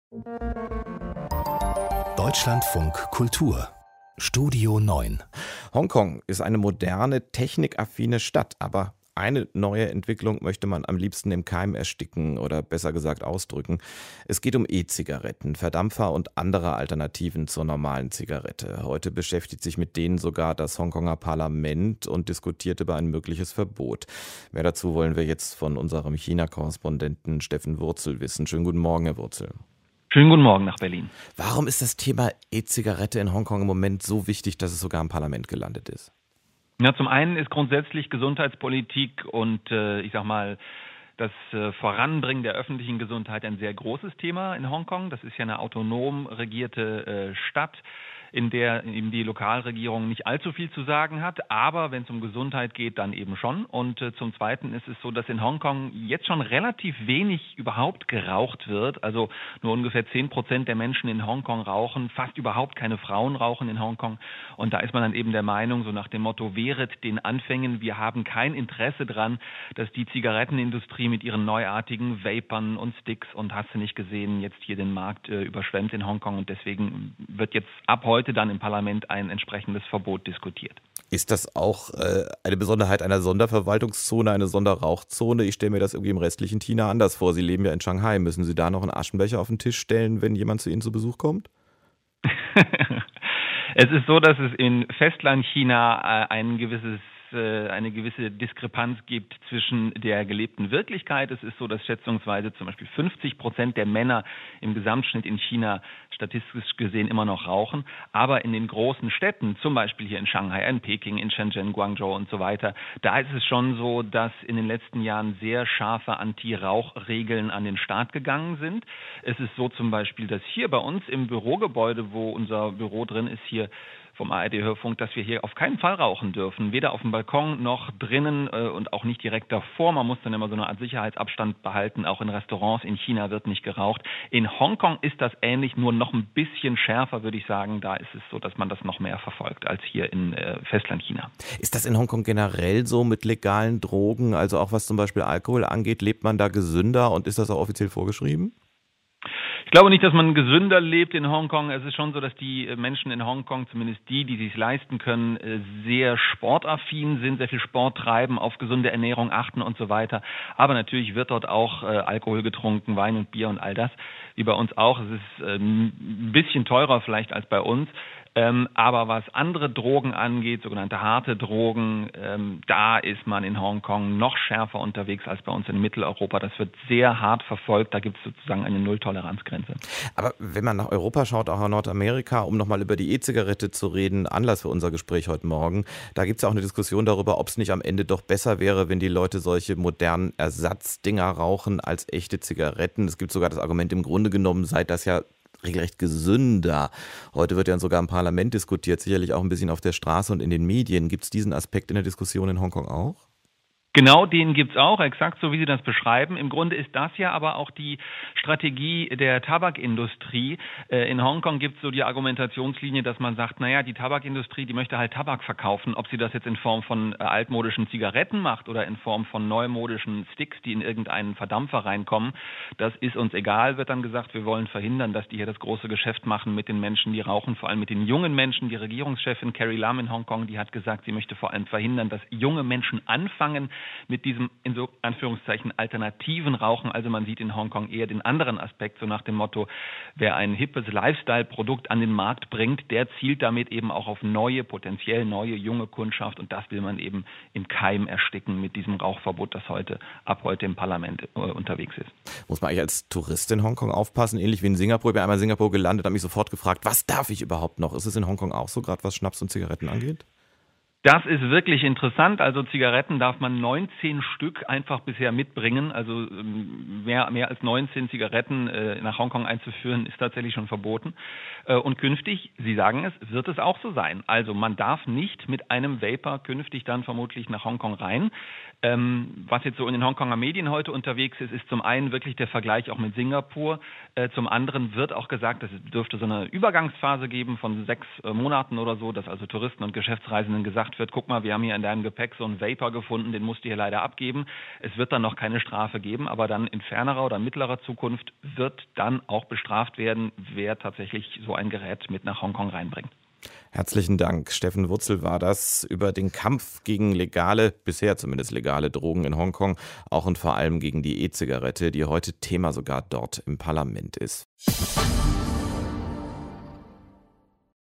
Deutschlandfunk Kultur Studio 9. Hongkong ist eine moderne, technikaffine Stadt, aber eine neue Entwicklung möchte man am liebsten im Keim ersticken oder besser gesagt ausdrücken. Es geht um E-Zigaretten, Verdampfer und andere Alternativen zur normalen Zigarette. Heute beschäftigt sich mit denen sogar das Hongkonger Parlament und diskutiert über ein mögliches Verbot. Mehr dazu wollen wir jetzt von unserem China-Korrespondenten Steffen Wurzel wissen. Schönen guten Morgen, Herr Wurzel. Schönen guten Morgen nach Berlin. Warum ist das Thema E-Zigarette in Hongkong im Moment so wichtig, dass es sogar im Parlament gelandet ist? Ja, zum einen ist grundsätzlich Gesundheitspolitik und das Voranbringen der öffentlichen Gesundheit ein sehr großes Thema in Hongkong. Das ist ja eine autonom regierte Stadt, in der eben die Lokalregierung nicht allzu viel zu sagen hat. Aber wenn es um Gesundheit geht, dann eben schon. Und zum Zweiten ist es so, dass in Hongkong jetzt schon relativ wenig überhaupt geraucht wird. Also nur ungefähr 10% der Menschen in Hongkong rauchen. Fast überhaupt keine Frauen rauchen in Hongkong. Und da ist man dann eben der Meinung, so nach dem Motto, wehret den Anfängen. Wir haben kein Interesse dran, dass die Zigarettenindustrie mit ihren neuartigen Vapern und Sticks und hast du nicht gesehen, jetzt hier den Markt überschwemmt in Hongkong. Und deswegen wird jetzt ab heute dann im Parlament ein entsprechendes Verbot diskutiert. Ist das auch eine Besonderheit einer Sonderverwaltungszone, eine Sonderrauchzone? Ich stelle mir das irgendwie im restlichen China anders vor. Sie leben ja in Shanghai. Müssen Sie da noch einen Aschenbecher auf den Tisch stellen, wenn jemand zu Ihnen zu Besuch kommt? Es ist so, dass es in Festlandchina eine gewisse Diskrepanz gibt zwischen der gelebten Wirklichkeit. Es ist so, dass schätzungsweise zum Beispiel 50% der Männer im Gesamtschnitt in China statistisch gesehen immer noch rauchen. Aber in den großen Städten, zum Beispiel hier in Shanghai, in Peking, in Shenzhen, Guangzhou und so weiter, da ist es schon so, dass in den letzten Jahren sehr scharfe Anti-Rauch-Regeln an den Start gegangen sind. Es ist so zum Beispiel, dass hier bei uns im Bürogebäude, wo unser Büro drin ist, hier vom ARD-Hörfunk, dass wir hier auf keinen Fall rauchen dürfen. Weder auf dem Balkon noch drinnen und auch nicht direkt davor. Man muss dann immer so eine Art Sicherheitsabstand behalten. Auch in Restaurants in China wird nicht geraucht. In Hongkong ist das ähnlich, nur noch ein bisschen schärfer, würde ich sagen. Da ist es so, dass man das noch mehr verfolgt als hier in Festlandchina. Ist das in Hongkong generell so mit legalen Drogen, also auch was zum Beispiel Alkohol angeht? Lebt man da gesünder und ist das auch offiziell vorgeschrieben? Ich glaube nicht, dass man gesünder lebt in Hongkong. Es ist schon so, dass die Menschen in Hongkong, zumindest die sich leisten können, sehr sportaffin sind, sehr viel Sport treiben, auf gesunde Ernährung achten und so weiter. Aber natürlich wird dort auch Alkohol getrunken, Wein und Bier und all das, wie bei uns auch. Es ist ein bisschen teurer vielleicht als bei uns. Aber was andere Drogen angeht, sogenannte harte Drogen, da ist man in Hongkong noch schärfer unterwegs als bei uns in Mitteleuropa. Das wird sehr hart verfolgt. Da gibt es sozusagen eine Nulltoleranzgrenze. Aber wenn man nach Europa schaut, auch nach Nordamerika, um nochmal über die E-Zigarette zu reden, Anlass für unser Gespräch heute Morgen, da gibt es ja auch eine Diskussion darüber, ob es nicht am Ende doch besser wäre, wenn die Leute solche modernen Ersatzdinger rauchen als echte Zigaretten. Es gibt sogar das Argument, im Grunde genommen sei das ja regelrecht gesünder. Heute wird ja sogar im Parlament diskutiert, sicherlich auch ein bisschen auf der Straße und in den Medien. Gibt es diesen Aspekt in der Diskussion in Hongkong auch? Genau, den gibt's auch, exakt so wie Sie das beschreiben. Im Grunde ist das ja aber auch die Strategie der Tabakindustrie. In Hongkong gibt es so die Argumentationslinie, dass man sagt, naja, die Tabakindustrie, die möchte halt Tabak verkaufen. Ob sie das jetzt in Form von altmodischen Zigaretten macht oder in Form von neumodischen Sticks, die in irgendeinen Verdampfer reinkommen, das ist uns egal, wird dann gesagt. Wir wollen verhindern, dass die hier das große Geschäft machen mit den Menschen, die rauchen, vor allem mit den jungen Menschen. Die Regierungschefin Carrie Lam in Hongkong, die hat gesagt, sie möchte vor allem verhindern, dass junge Menschen anfangen mit diesem, in so Anführungszeichen, alternativen Rauchen. Also man sieht in Hongkong eher den anderen Aspekt, so nach dem Motto, wer ein hippes Lifestyle-Produkt an den Markt bringt, der zielt damit eben auch auf neue, potenziell neue, junge Kundschaft. Und das will man eben im Keim ersticken mit diesem Rauchverbot, das ab heute im Parlament unterwegs ist. Muss man eigentlich als Tourist in Hongkong aufpassen, ähnlich wie in Singapur? Ich bin einmal in Singapur gelandet, habe mich sofort gefragt, was darf ich überhaupt noch? Ist es in Hongkong auch so, gerade was Schnaps und Zigaretten angeht? Das ist wirklich interessant. Also Zigaretten darf man 19 Stück einfach bisher mitbringen. Also mehr als 19 Zigaretten nach Hongkong einzuführen, ist tatsächlich schon verboten. Und künftig, Sie sagen es, wird es auch so sein. Also man darf nicht mit einem Vapor künftig dann vermutlich nach Hongkong rein. Was jetzt so in den Hongkonger Medien heute unterwegs ist, ist zum einen wirklich der Vergleich auch mit Singapur. Zum anderen wird auch gesagt, es dürfte so eine Übergangsphase geben von 6 Monaten oder so, dass also Touristen und Geschäftsreisenden gesagt gesagt wird, guck mal, wir haben hier in deinem Gepäck so einen Vapor gefunden, den musst du hier leider abgeben. Es wird dann noch keine Strafe geben, aber dann in fernerer oder mittlerer Zukunft wird dann auch bestraft werden, wer tatsächlich so ein Gerät mit nach Hongkong reinbringt. Herzlichen Dank. Steffen Wurzel war das über den Kampf gegen legale, bisher zumindest legale Drogen in Hongkong, auch und vor allem gegen die E-Zigarette, die heute Thema sogar dort im Parlament ist.